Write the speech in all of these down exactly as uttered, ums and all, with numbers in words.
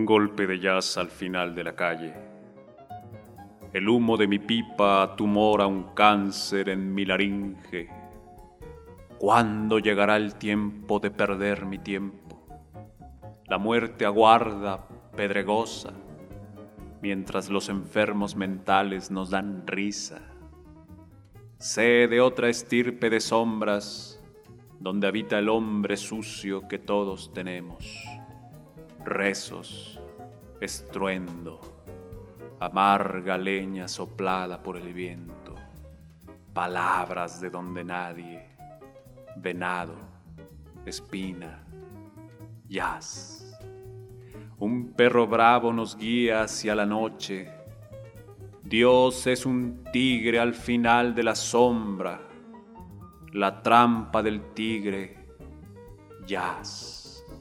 Un golpe de jazz al final de la calle. El humo de mi pipa tumora un cáncer en mi laringe. ¿Cuándo llegará el tiempo de perder mi tiempo? La muerte aguarda, pedregosa, mientras los enfermos mentales nos dan risa. Sé de otra estirpe de sombras, donde habita el hombre sucio que todos tenemos. Rezos, estruendo, amarga leña soplada por el viento, palabras de donde nadie, venado, espina, jazz. Un perro bravo nos guía hacia la noche. Dios es un tigre al final de la sombra, la trampa del tigre, jazz.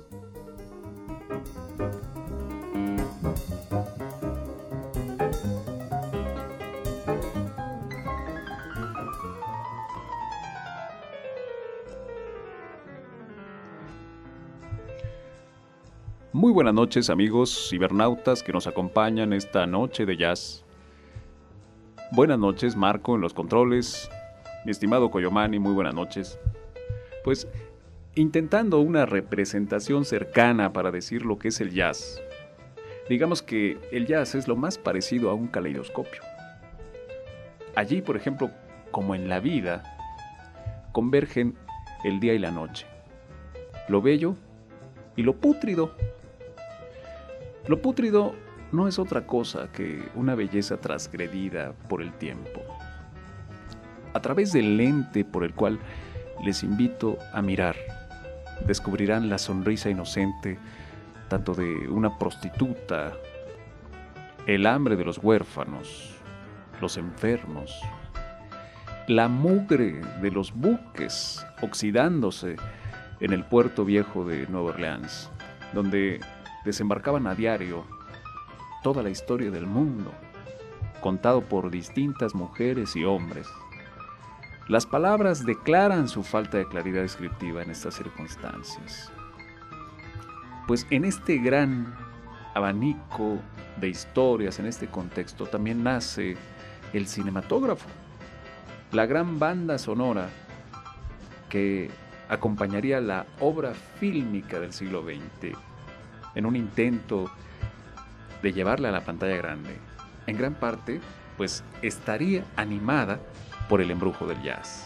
Muy buenas noches, amigos cibernautas que nos acompañan esta noche de jazz. Buenas noches, Marco en los controles. Mi estimado Coyomani, muy buenas noches. Pues intentando una representación cercana para decir lo que es el jazz. Digamos que el jazz es lo más parecido a un caleidoscopio. Allí, por ejemplo, como en la vida, convergen el día y la noche, lo bello y lo pútrido. Lo pútrido no es otra cosa que una belleza transgredida por el tiempo. A través del lente por el cual les invito a mirar, descubrirán la sonrisa inocente tanto de una prostituta, el hambre de los huérfanos, los enfermos, la mugre de los buques oxidándose en el puerto viejo de Nueva Orleans, donde desembarcaban a diario toda la historia del mundo, contado por distintas mujeres y hombres. Las palabras declaran su falta de claridad descriptiva en estas circunstancias. Pues en este gran abanico de historias, en este contexto, también nace el cinematógrafo, la gran banda sonora que acompañaría la obra fílmica del siglo veinte en un intento de llevarla a la pantalla grande. En gran parte, pues estaría animada por el embrujo del jazz.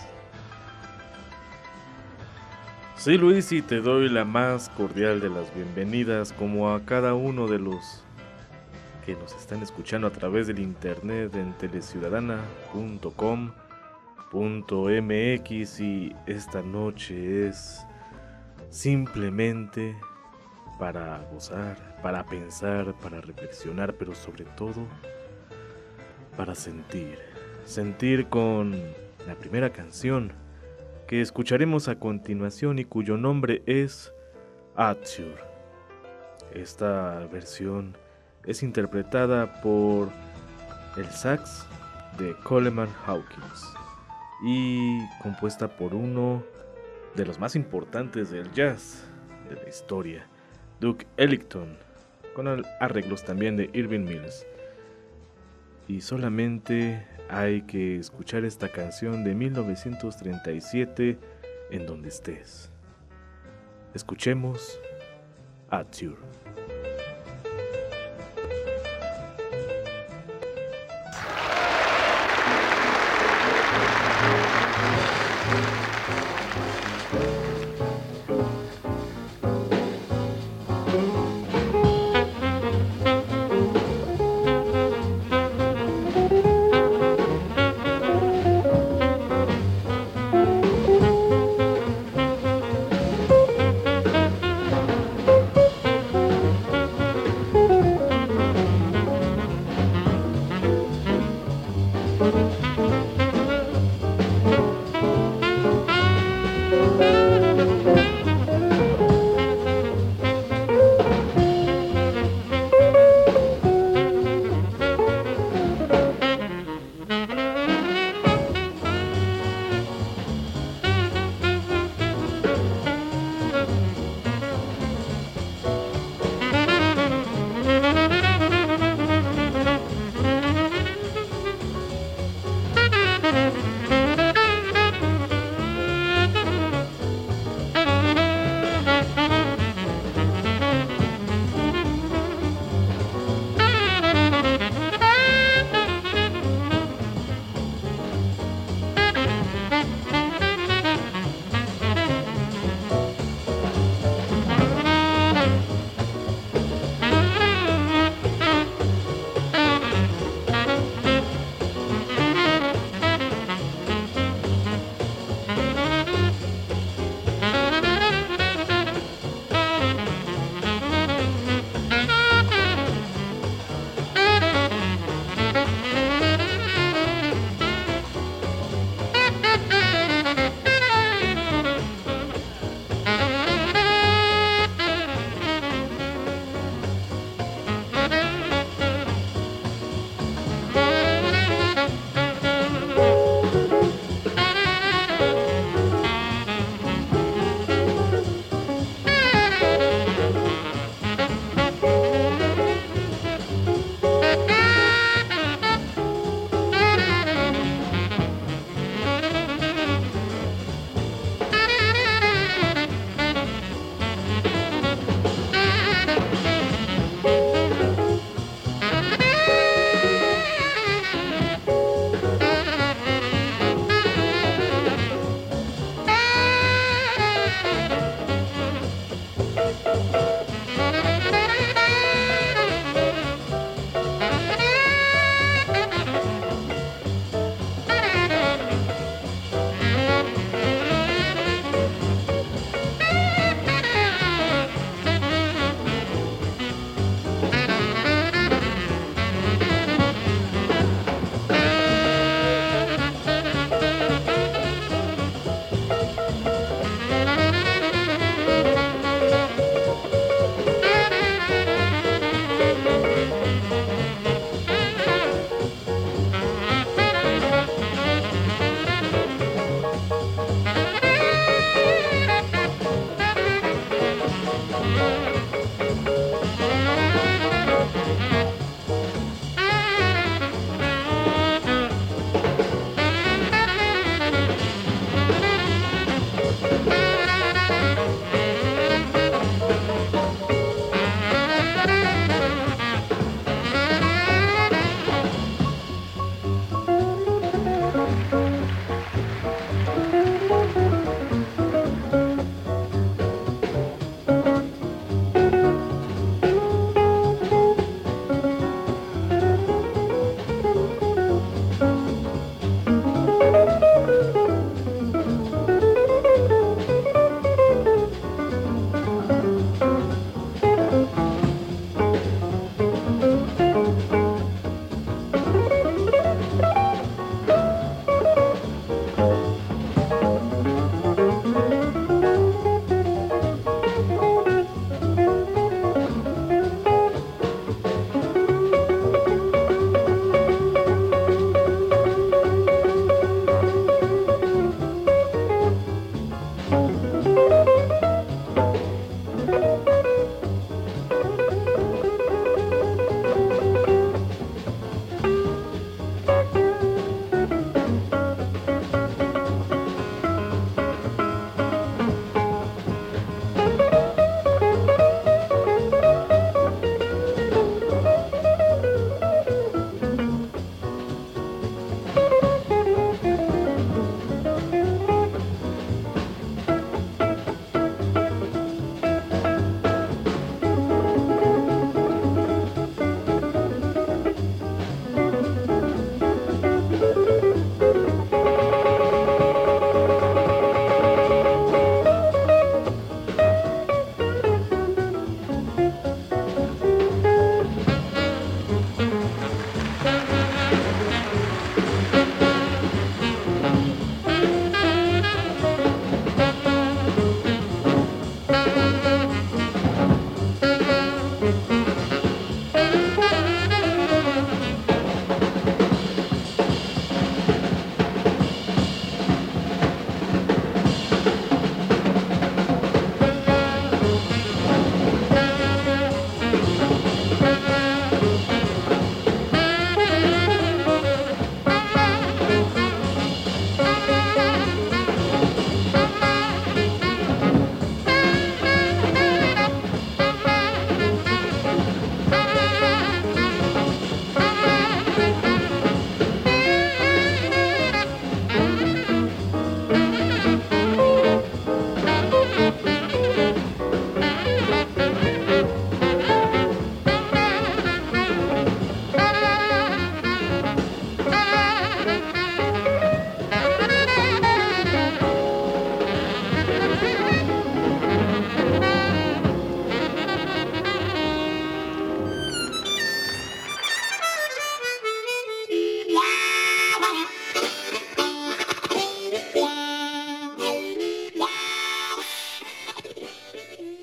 Sí, Luis, y te doy la más cordial de las bienvenidas, como a cada uno de los que nos están escuchando a través del internet en teleciudadana punto com punto m x, y esta noche es simplemente para gozar, para pensar, para reflexionar, pero sobre todo para sentir. Sentir con la primera canción que escucharemos a continuación y cuyo nombre es Arthur. Esta versión es interpretada por el sax de Coleman Hawkins y compuesta por uno de los más importantes del jazz de la historia, Duke Ellington, con arreglos también de Irving Mills. Y solamente hay que escuchar esta canción de mil novecientos treinta y siete en donde estés. Escuchemos Arthur.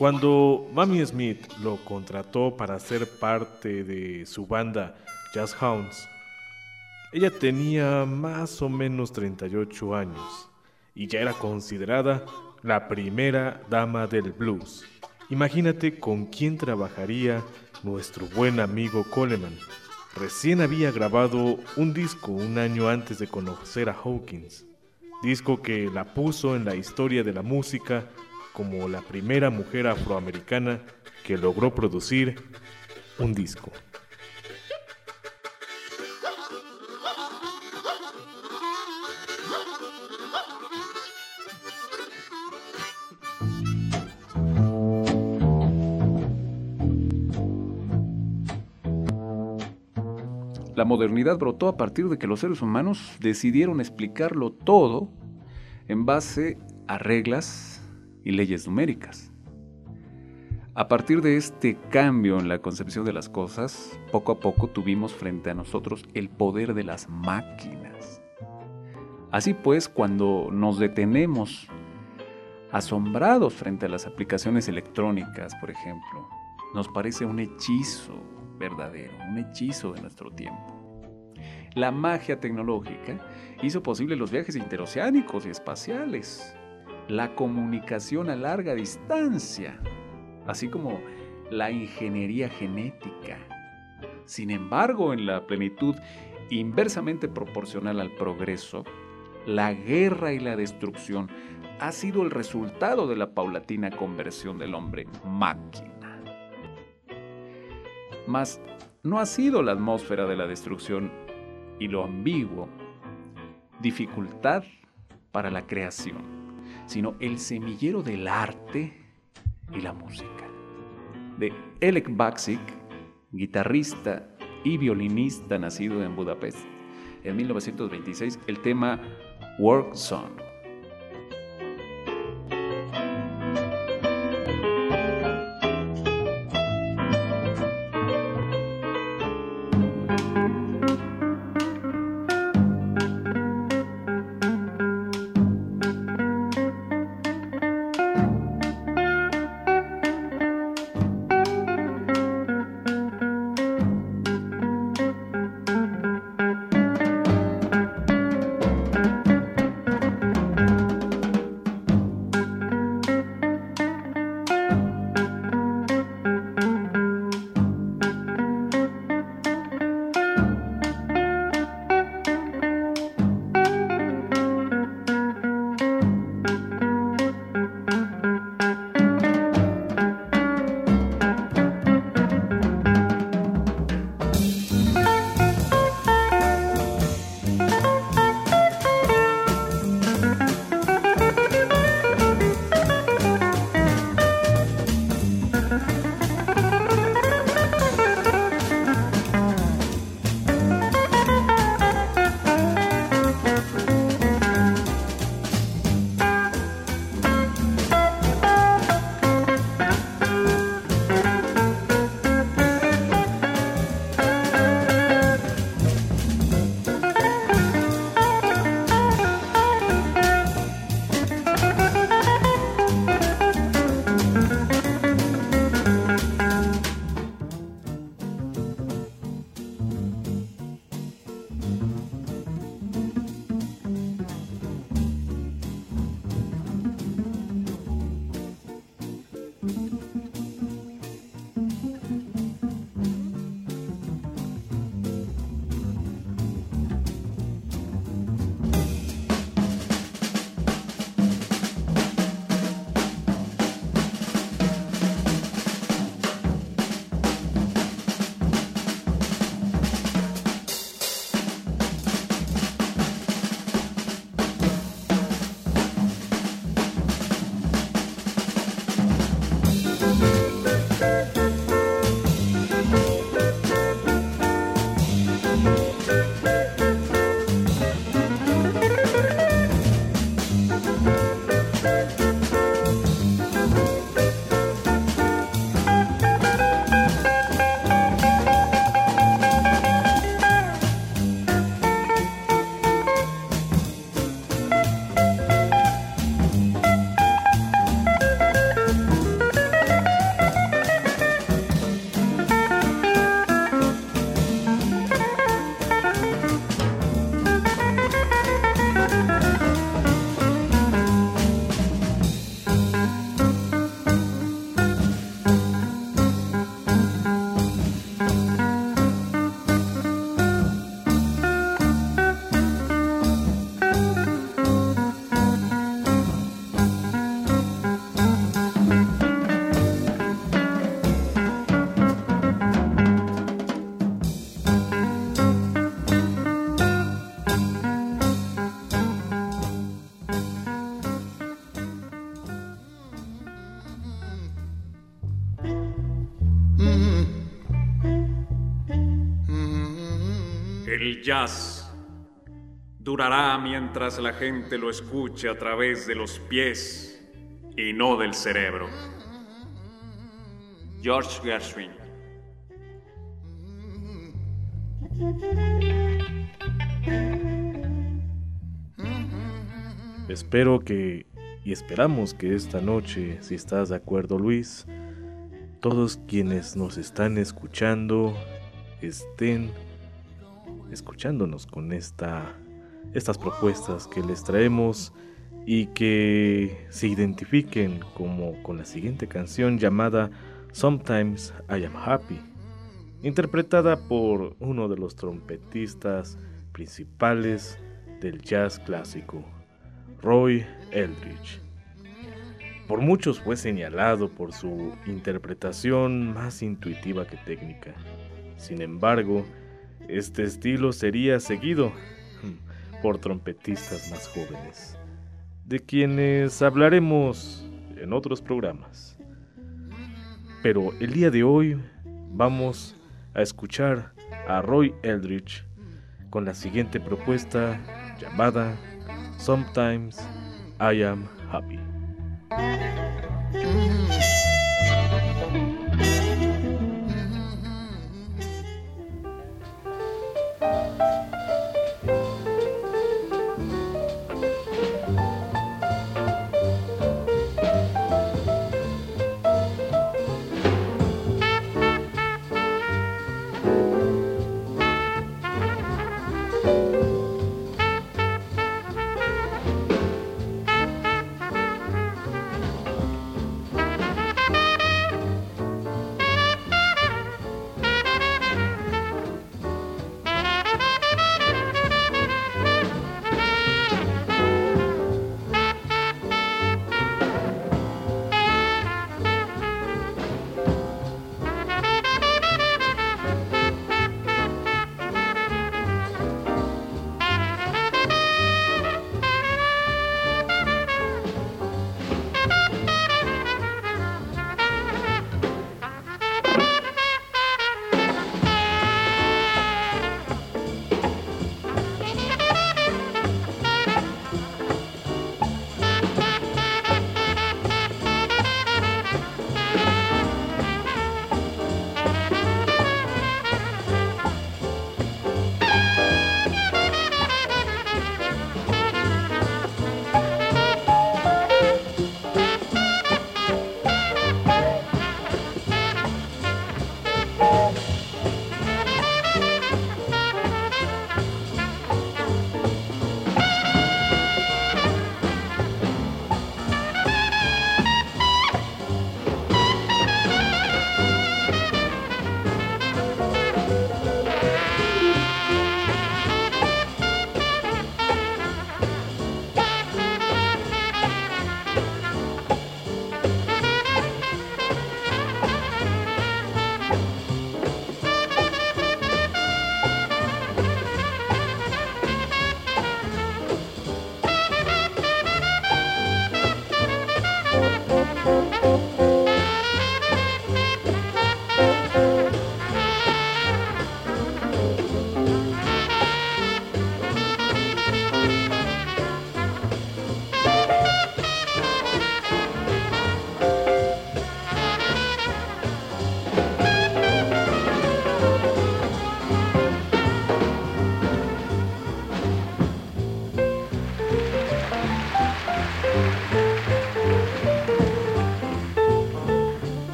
Cuando Mamie Smith lo contrató para ser parte de su banda Jazz Hounds, ella tenía más o menos treinta y ocho años y ya era considerada la primera dama del blues. Imagínate con quién trabajaría nuestro buen amigo Coleman. Recién había grabado un disco un año antes de conocer a Hawkins, disco que la puso en la historia de la música como la primera mujer afroamericana que logró producir un disco. La modernidad brotó a partir de que los seres humanos decidieron explicarlo todo en base a reglas y leyes numéricas. A partir de este cambio en la concepción de las cosas, poco a poco tuvimos frente a nosotros el poder de las máquinas. Así pues, cuando nos detenemos asombrados frente a las aplicaciones electrónicas, por ejemplo, nos parece un hechizo verdadero, un hechizo de nuestro tiempo. La magia tecnológica hizo posible los viajes interoceánicos y espaciales, la comunicación a larga distancia, así como la ingeniería genética. Sin embargo, en la plenitud inversamente proporcional al progreso, la guerra y la destrucción ha sido el resultado de la paulatina conversión del hombre máquina. Mas no ha sido la atmósfera de la destrucción y lo ambiguo, dificultad para la creación, sino el semillero del arte y la música. De Elek Baksik, guitarrista y violinista nacido en Budapest en mil novecientos veintiséis, el tema Work Song. El jazz durará mientras la gente lo escuche a través de los pies y no del cerebro. George Gershwin. Espero que, y esperamos que esta noche, si estás de acuerdo, Luis, todos quienes nos están escuchando estén escuchándonos con esta, estas propuestas que les traemos y que se identifiquen como con la siguiente canción llamada Sometimes I Am Happy, interpretada por uno de los trompetistas principales del jazz clásico, Roy Eldridge. Por muchos fue señalado por su interpretación más intuitiva que técnica. Sin embargo, este estilo sería seguido por trompetistas más jóvenes, de quienes hablaremos en otros programas. Pero el día de hoy vamos a escuchar a Roy Eldridge con la siguiente propuesta llamada Sometimes I Am Happy.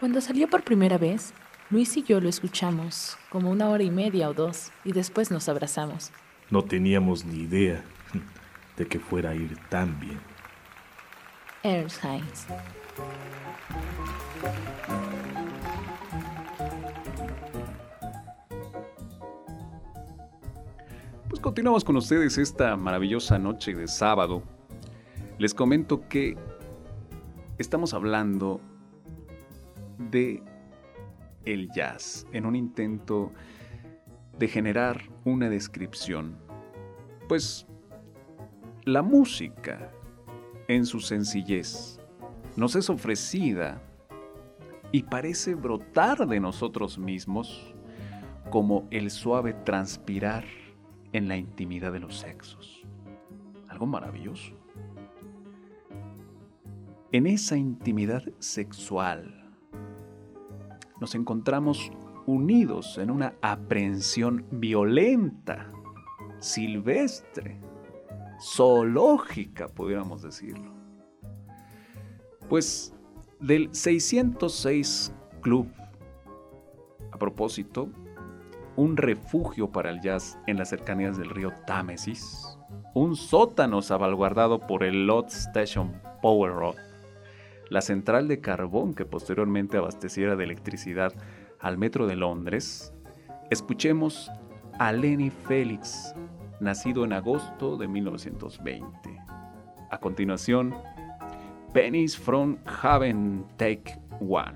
Cuando salió por primera vez, Luis y yo lo escuchamos como una hora y media o dos y después nos abrazamos. No teníamos ni idea de que fuera a ir tan bien. Ernst Heinz. Pues continuamos con ustedes esta maravillosa noche de sábado. Les comento que estamos hablando de el jazz en un intento de generar una descripción. Pues la música en su sencillez nos es ofrecida y parece brotar de nosotros mismos como el suave transpirar en la intimidad de los sexos. Algo maravilloso. En esa intimidad sexual nos encontramos unidos en una aprehensión violenta, silvestre, zoológica, pudiéramos decirlo. Pues del seiscientos seis Club, a propósito, un refugio para el jazz en las cercanías del río Támesis, un sótano salvaguardado por el Lott Station Power Rod, la central de carbón que posteriormente abasteciera de electricidad al metro de Londres. Escuchemos a Lenny Felix, nacido en agosto de mil novecientos veinte. A continuación, Pennies from Heaven Take One.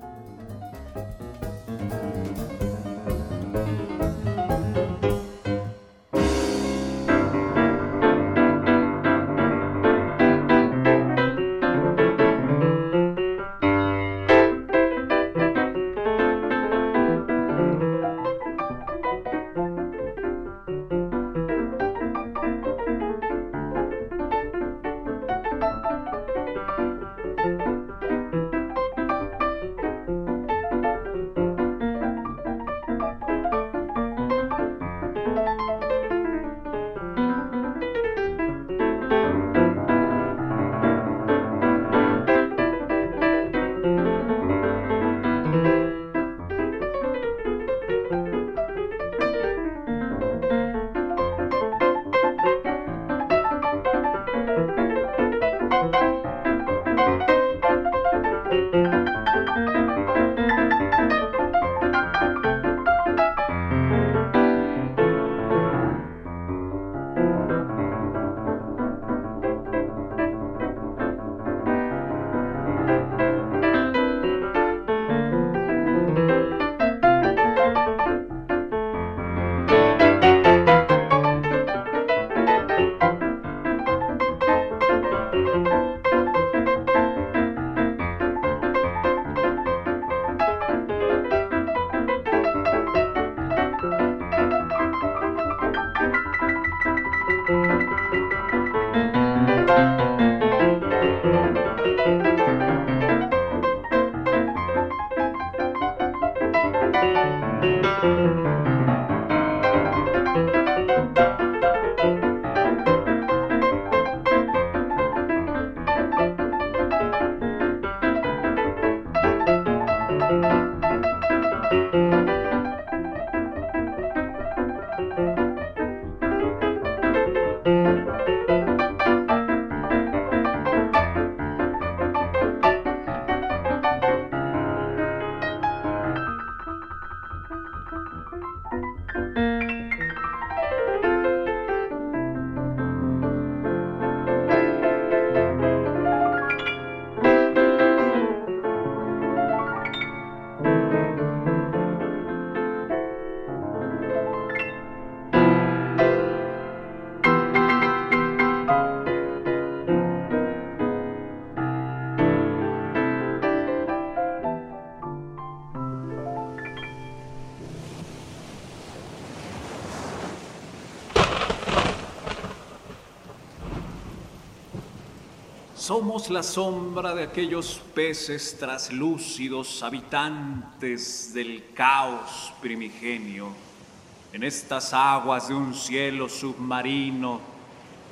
Somos la sombra de aquellos peces traslúcidos, habitantes del caos primigenio. En estas aguas de un cielo submarino,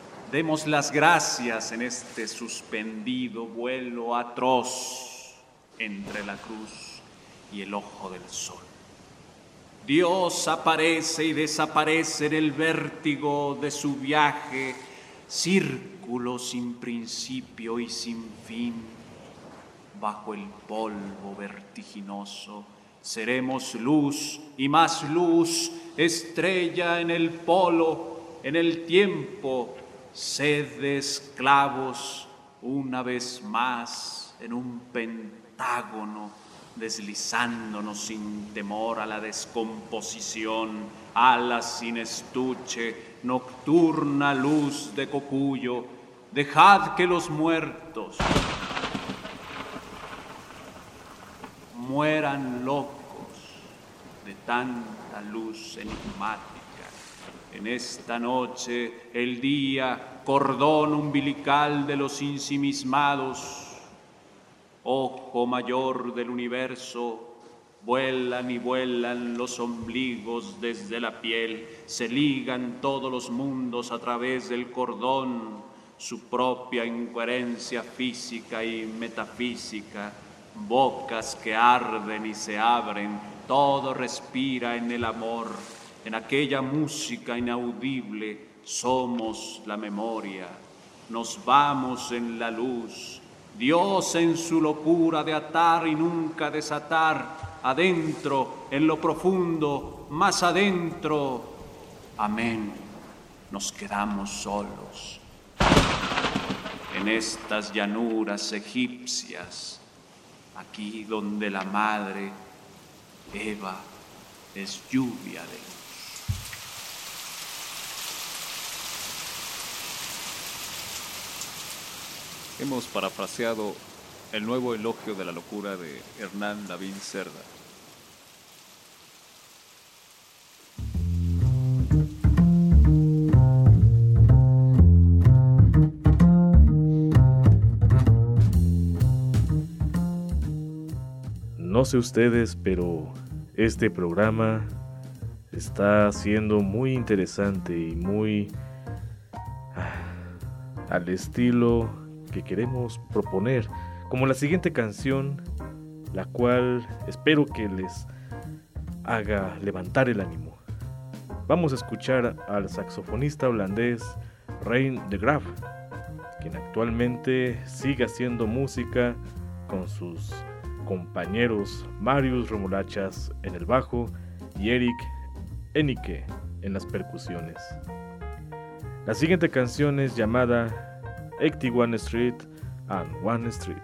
demos las gracias en este suspendido vuelo atroz. entre la cruz y el ojo del sol. Dios aparece y desaparece en el vértigo de su viaje, círculo sin principio y sin fin. Bajo el polvo vertiginoso seremos luz y más luz, estrella en el polo, en el tiempo, sed de esclavos, una vez más en un pentágono, deslizándonos sin temor a la descomposición, alas sin estuche, nocturna luz de Cocuyo, dejad que los muertos mueran locos de tanta luz enigmática. En esta noche, el día, cordón umbilical de los ensimismados, ojo mayor del universo, vuelan y vuelan los ombligos desde la piel, se ligan todos los mundos a través del cordón, su propia incoherencia física y metafísica, bocas que arden y se abren, todo respira en el amor, en aquella música inaudible, somos la memoria, nos vamos en la luz, Dios en su locura de atar y nunca desatar, adentro, en lo profundo, más adentro. Amén. Nos quedamos solos. En estas llanuras egipcias, aquí donde la madre, Eva, es lluvia de luz. Hemos parafraseado el nuevo elogio de la locura de Hernán Lavín Cerda. No sé ustedes, pero este programa está siendo muy interesante y muy ah, al estilo que queremos proponer, como la siguiente canción, la cual espero que les haga levantar el ánimo. Vamos a escuchar al saxofonista holandés Rein de Graaf, quien actualmente sigue haciendo música con sus compañeros Marius Remolachas en el bajo y Eric Ennike en las percusiones. La siguiente canción es llamada eighty-one Street and One Street.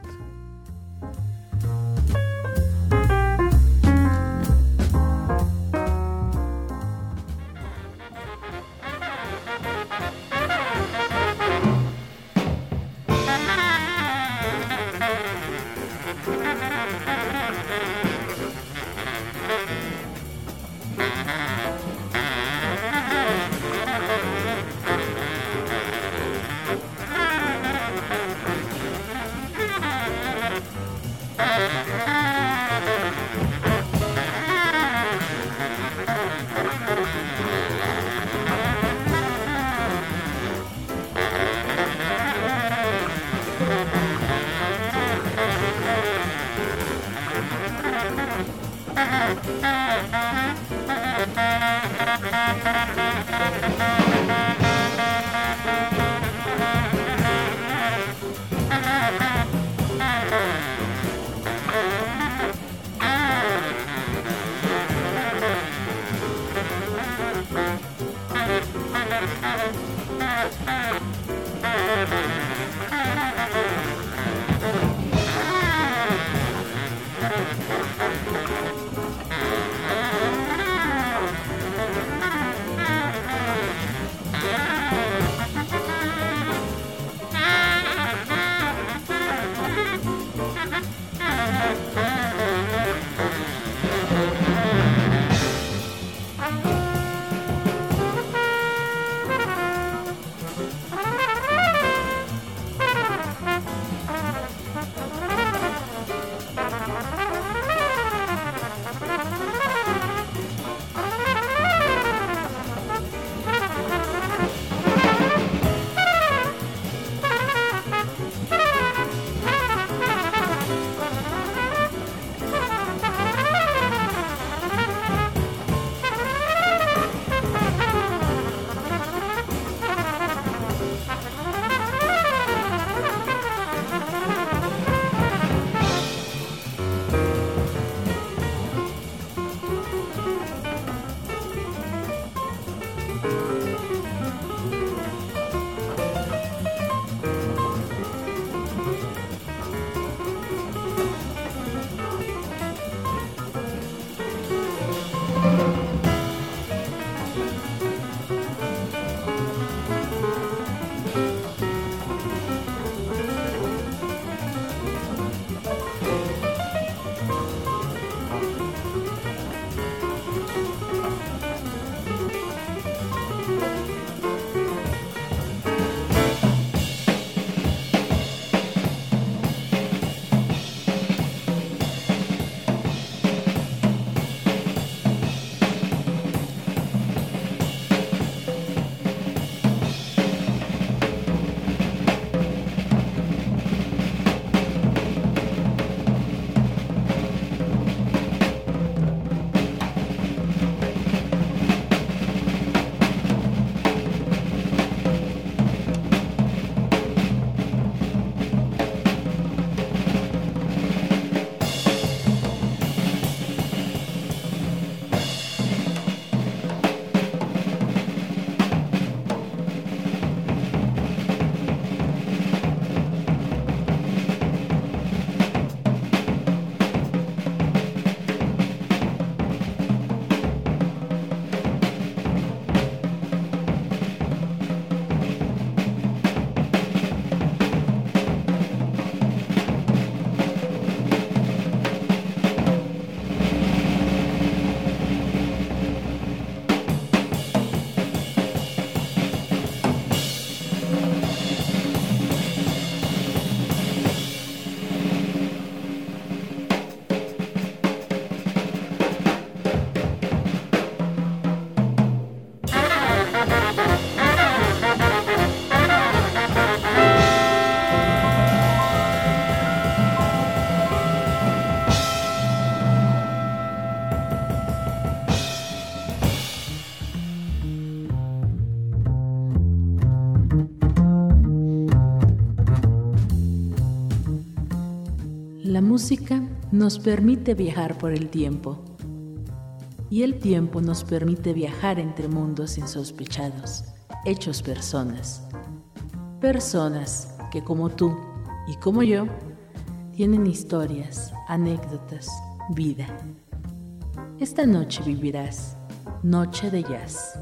La música nos permite viajar por el tiempo, y el tiempo nos permite viajar entre mundos insospechados, hechos personas. Personas que, como tú y como yo, tienen historias, anécdotas, vida. Esta noche vivirás Noche de Jazz.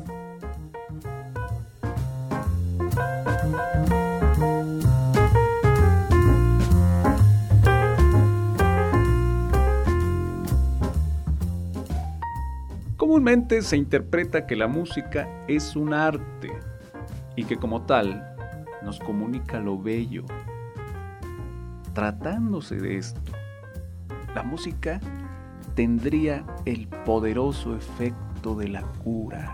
Comúnmente se interpreta que la música es un arte y que como tal nos comunica lo bello. Tratándose de esto, la música tendría el poderoso efecto de la cura.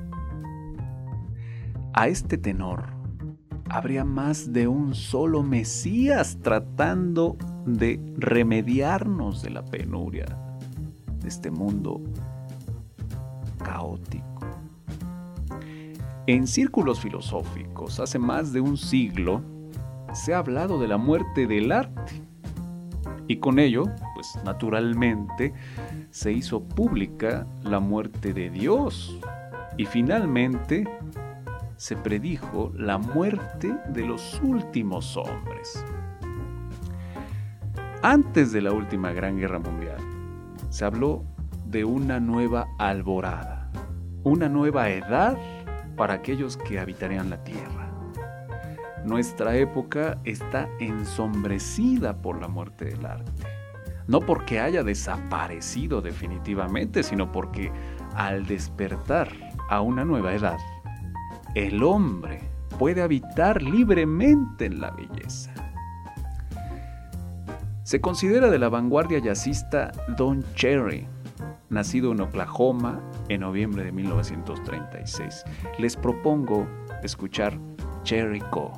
A este tenor, habría más de un solo Mesías tratando de remediarnos de la penuria de este mundo caótico. En círculos filosóficos, hace más de un siglo, se ha hablado de la muerte del arte. Y con ello, pues naturalmente, se hizo pública la muerte de Dios. Y finalmente, se predijo la muerte de los últimos hombres. Antes de la última Gran Guerra Mundial, se habló de una nueva alborada, una nueva edad para aquellos que habitarían la tierra. Nuestra época está ensombrecida por la muerte del arte. No porque haya desaparecido definitivamente, sino porque al despertar a una nueva edad, el hombre puede habitar libremente en la belleza. Se considera de la vanguardia jazzista Don Cherry, nacido en Oklahoma en noviembre de mil novecientos treinta y seis. Les propongo escuchar Cherry Co.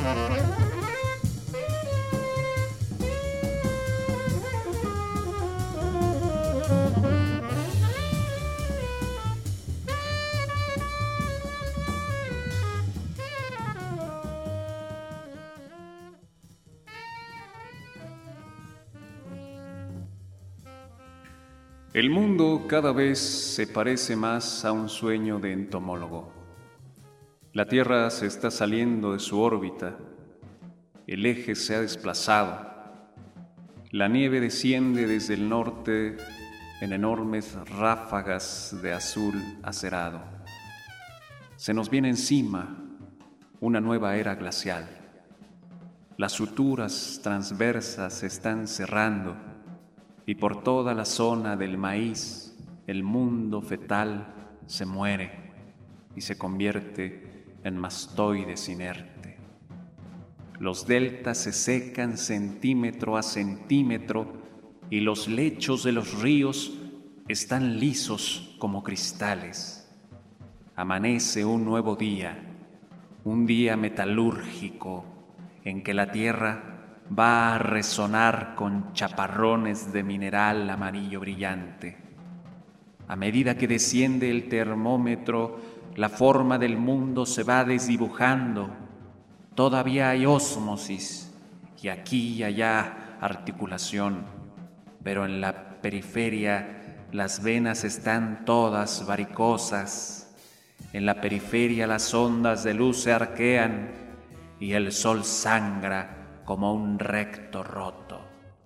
El mundo cada vez se parece más a un sueño de entomólogo. La Tierra se está saliendo de su órbita, el eje se ha desplazado, la nieve desciende desde el norte en enormes ráfagas de azul acerado. Se nos viene encima una nueva era glacial. Las suturas transversas se están cerrando y por toda la zona del maíz el mundo fetal se muere y se convierte en mastoides inerte. Los deltas se secan centímetro a centímetro y los lechos de los ríos están lisos como cristales. Amanece un nuevo día, un día metalúrgico en que la tierra va a resonar con chaparrones de mineral amarillo brillante. A medida que desciende el termómetro, la forma del mundo se va desdibujando. Todavía hay ósmosis y aquí y allá articulación, pero en la periferia las venas están todas varicosas. En la periferia las ondas de luz se arquean y el sol sangra como un recto roto.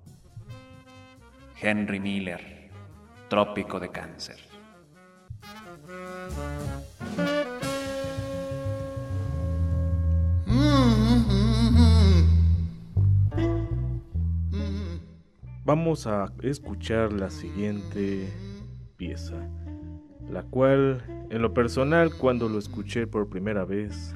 Henry Miller, Trópico de Cáncer. Vamos a escuchar la siguiente pieza, la cual, en lo personal, cuando lo escuché por primera vez,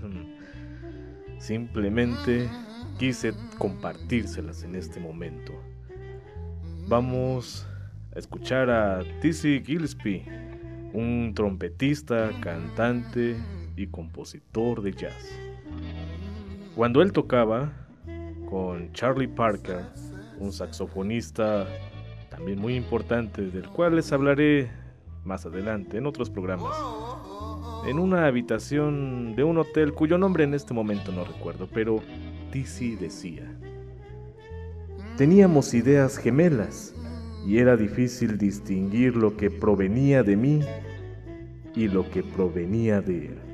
simplemente quise compartírselas en este momento. Vamos a escuchar a Dizzy Gillespie, un trompetista, cantante y compositor de jazz. Cuando él tocaba con Charlie Parker, un saxofonista también muy importante, del cual les hablaré más adelante en otros programas, en una habitación de un hotel cuyo nombre en este momento no recuerdo, pero Dizzy decía: teníamos ideas gemelas y era difícil distinguir lo que provenía de mí y lo que provenía de él.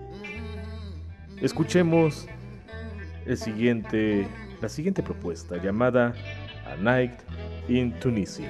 Escuchemos el siguiente, la siguiente propuesta llamada A Night in Tunisia.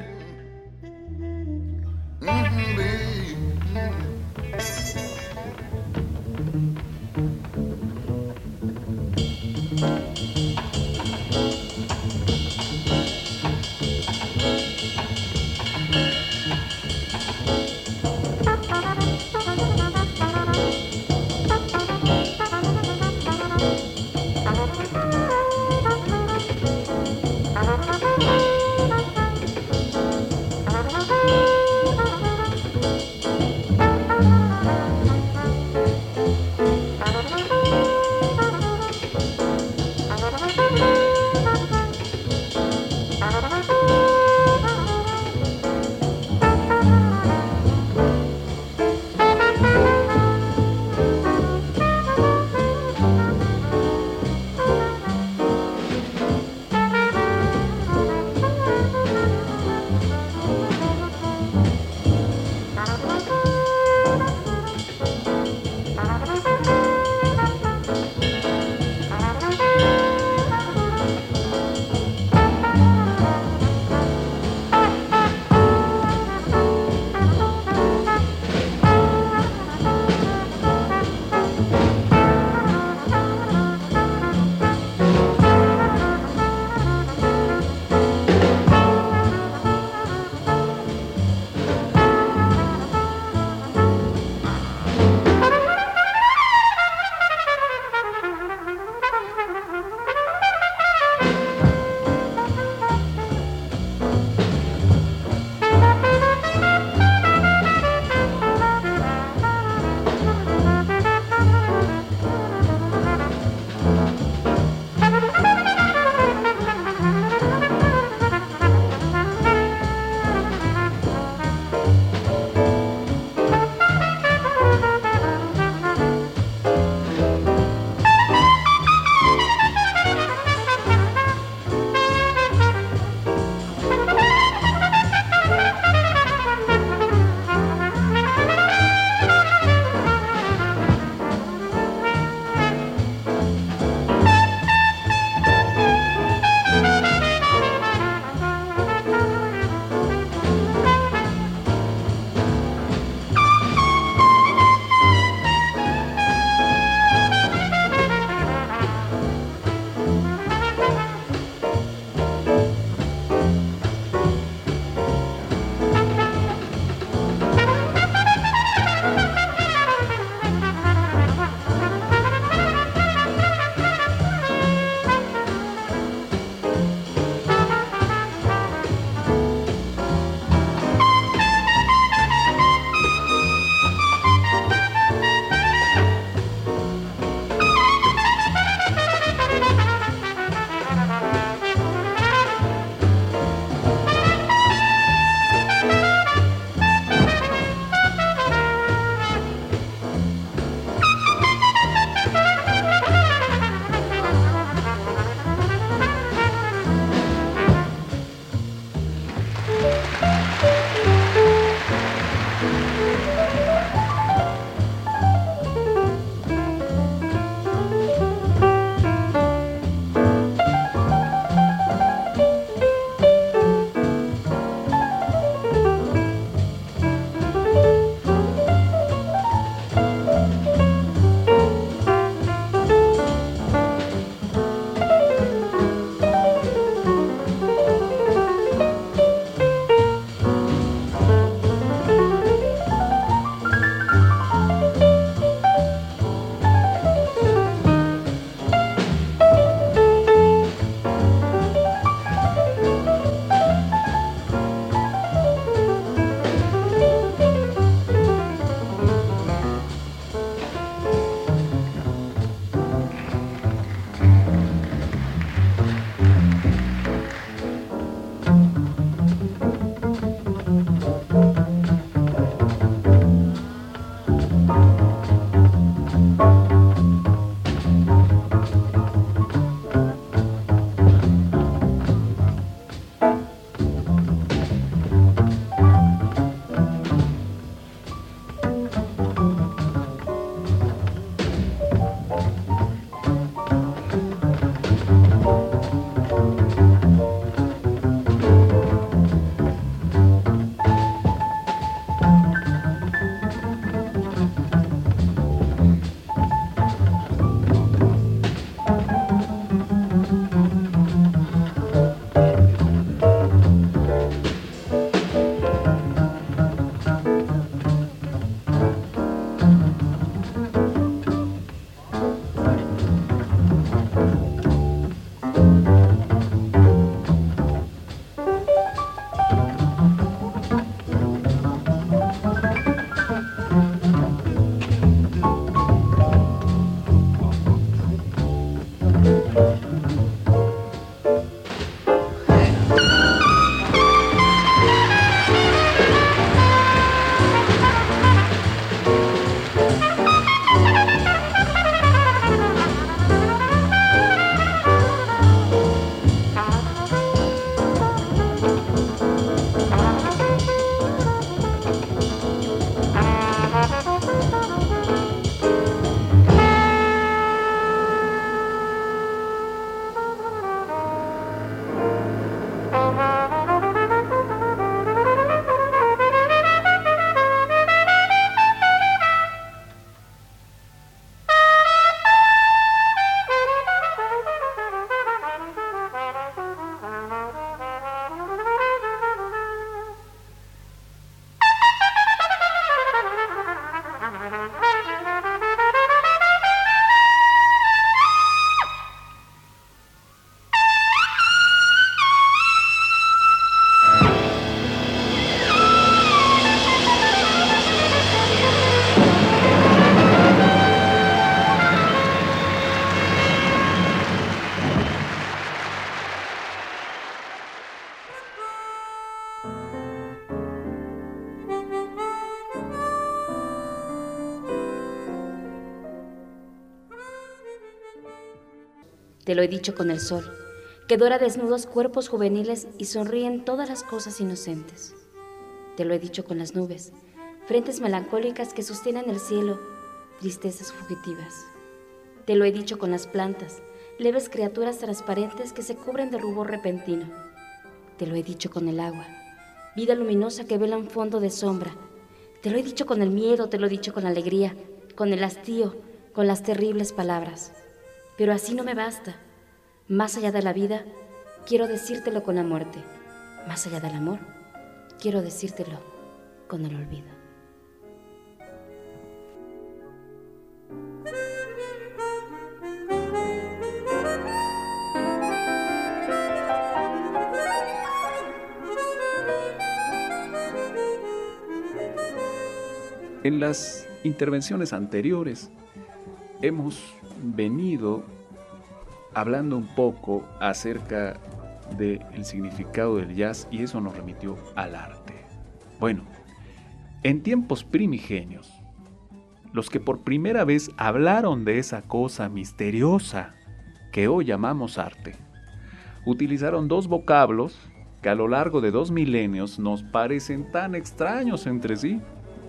Te lo he dicho con el sol, que dora desnudos cuerpos juveniles y sonríen todas las cosas inocentes. Te lo he dicho con las nubes, frentes melancólicas que sostienen el cielo, tristezas fugitivas. Te lo he dicho con las plantas, leves criaturas transparentes que se cubren de rubor repentino. Te lo he dicho con el agua, vida luminosa que vela un fondo de sombra. Te lo he dicho con el miedo, te lo he dicho con la alegría, con el hastío, con las terribles palabras. Pero así no me basta. Más allá de la vida, quiero decírtelo con la muerte. Más allá del amor, quiero decírtelo con el olvido. En las intervenciones anteriores hemos venido hablando un poco acerca del significado del jazz y eso nos remitió al arte. Bueno, en tiempos primigenios, los que por primera vez hablaron de esa cosa misteriosa que hoy llamamos arte, utilizaron dos vocablos que a lo largo de dos milenios nos parecen tan extraños entre sí: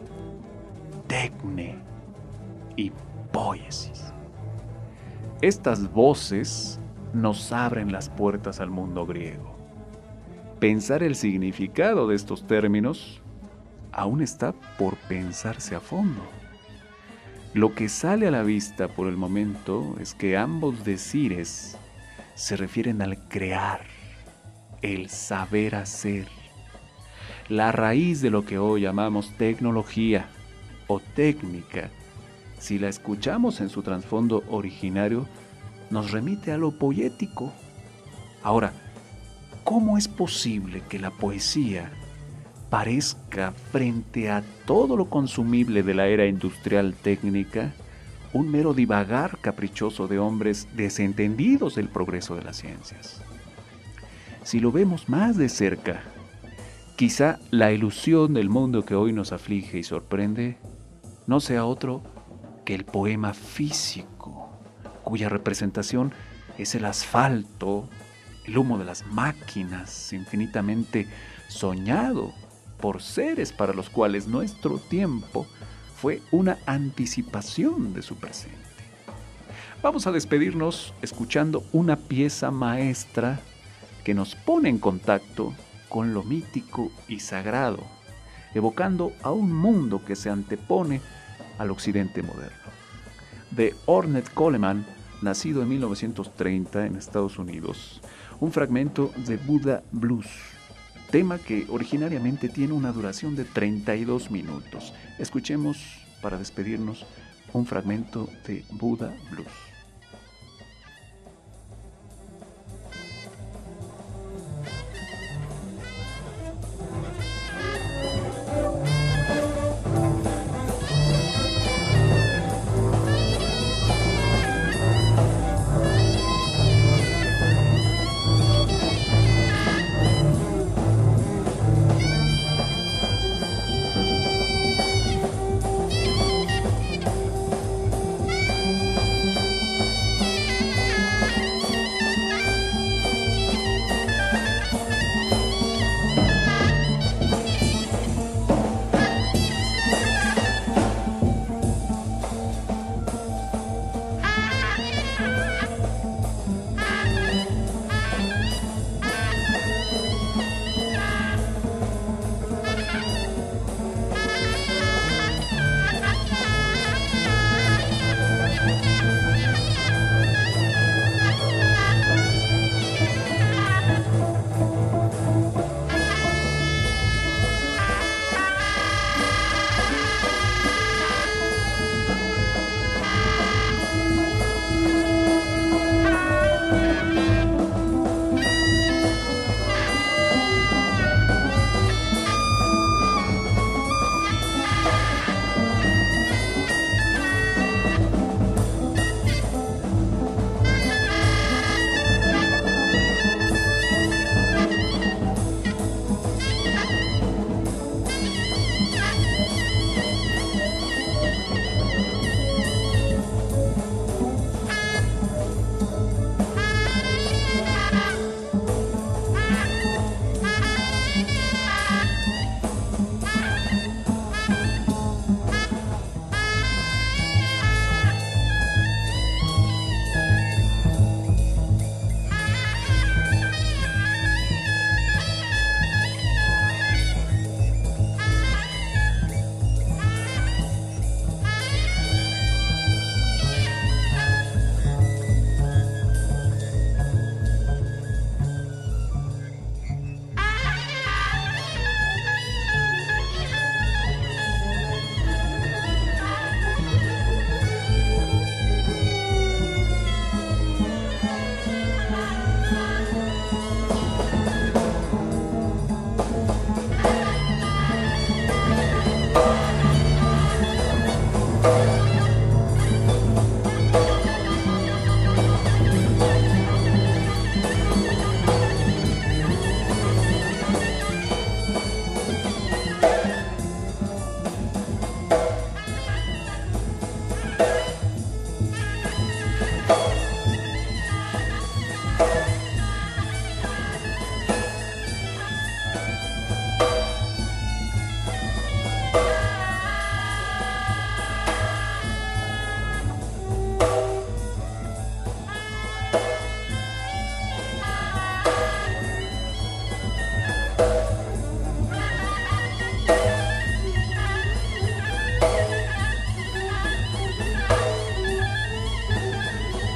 tecne y poiesis. Estas voces nos abren las puertas al mundo griego. Pensar el significado de estos términos aún está por pensarse a fondo. Lo que sale a la vista por el momento es que ambos decires se refieren al crear, el saber hacer, la raíz de lo que hoy llamamos tecnología o técnica. Si la escuchamos en su trasfondo originario, nos remite a lo poético. Ahora, ¿cómo es posible que la poesía parezca, frente a todo lo consumible de la era industrial técnica, un mero divagar caprichoso de hombres desentendidos del progreso de las ciencias? Si lo vemos más de cerca, quizá la ilusión del mundo que hoy nos aflige y sorprende no sea otro que el poema físico, cuya representación es el asfalto, el humo de las máquinas, infinitamente soñado por seres para los cuales nuestro tiempo fue una anticipación de su presente. Vamos a despedirnos escuchando una pieza maestra que nos pone en contacto con lo mítico y sagrado, evocando a un mundo que se antepone al occidente moderno. De Ornette Coleman, nacido en mil novecientos treinta en Estados Unidos, un fragmento de Buddha Blues, tema que originariamente tiene una duración de treinta y dos minutos. Escuchemos, para despedirnos, un fragmento de Buddha Blues.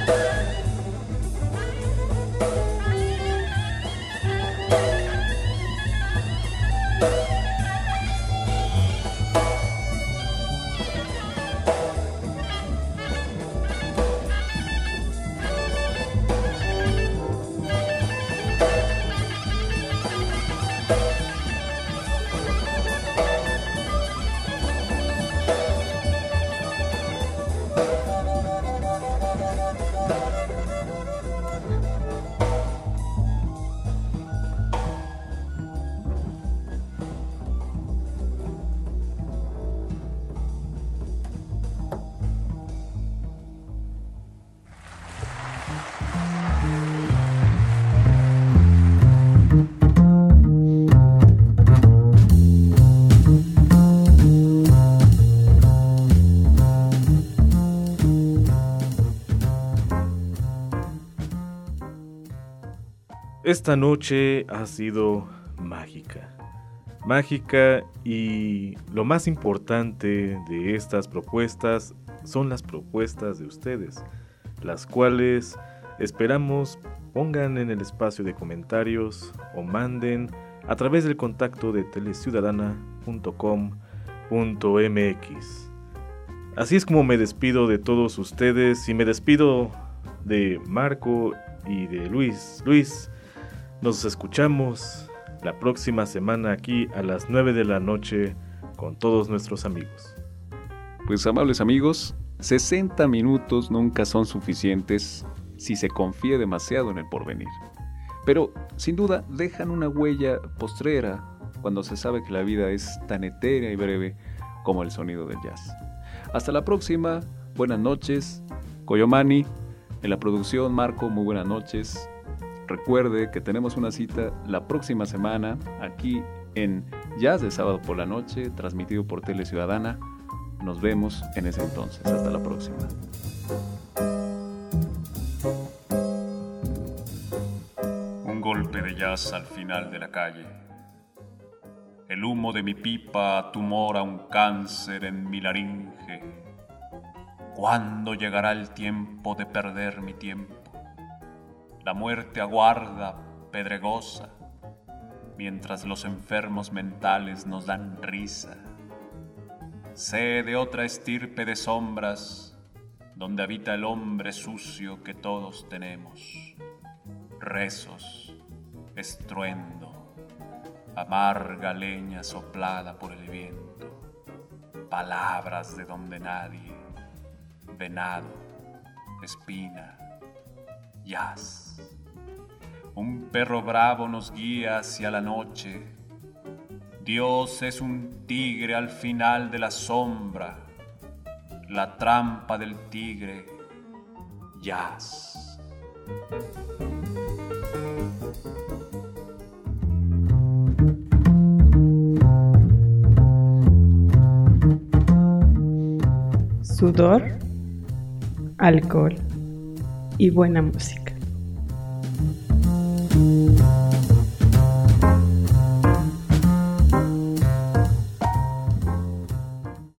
Esta noche ha sido mágica, mágica y lo más importante de estas propuestas son las propuestas de ustedes, las cuales esperamos pongan en el espacio de comentarios o manden a través del contacto de teleciudadana punto com punto m x. Así es como me despido de todos ustedes y me despido de Marco y de Luis. Luis, nos escuchamos la próxima semana aquí a las nueve de la noche con todos nuestros amigos. Pues amables amigos, sesenta minutos nunca son suficientes si se confía demasiado en el porvenir. Pero sin duda dejan una huella postrera cuando se sabe que la vida es tan etérea y breve como el sonido del jazz. Hasta la próxima, buenas noches. Coyomani, en la producción, Marco, muy buenas noches. Recuerde que tenemos una cita la próxima semana aquí en Jazz de Sábado por la Noche, transmitido por Tele Ciudadana. Nos vemos en ese entonces. Hasta la próxima. Un golpe de jazz al final de la calle. El humo de mi pipa tumora un cáncer en mi laringe. ¿Cuándo llegará el tiempo de perder mi tiempo? La muerte aguarda, pedregosa, mientras los enfermos mentales nos dan risa. Sé de otra estirpe de sombras, donde habita el hombre sucio que todos tenemos. Rezos, estruendo, amarga leña soplada por el viento, palabras de donde nadie, venado, espina, jazz. Un perro bravo nos guía hacia la noche. Dios es un tigre al final de la sombra. La trampa del tigre, jazz. Sudor, alcohol y buena música.